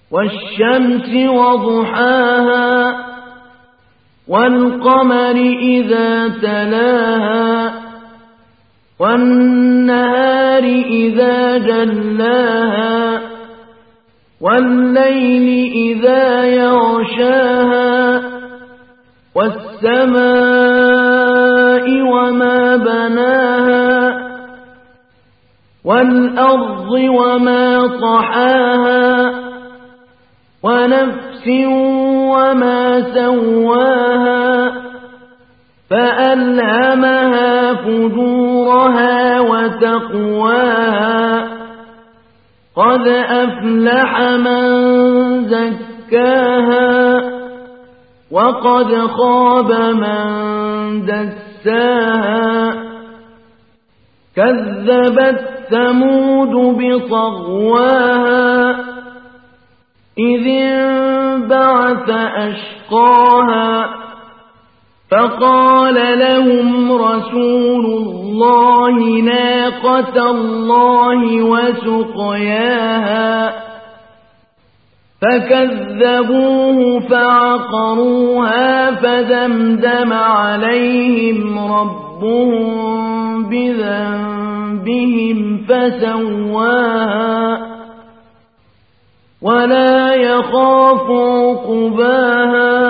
والشمس وضحاها والقمر إذا تلاها والنهار إذا جلاها والليل إذا يغشاها والسماء وما بناها والأرض وما طحاها ونفس وما سواها فألهمها فجورها وتقواها قد أفلح من زكاها وقد خاب من دساها كذبت ثمود بطغواها إذ انبعث أشقاها فقال لهم رسول الله ناقة الله وسقياها فكذبوه فعقروها فدمدم عليهم ربهم بذنبهم فسواها ولا يخاف عقباها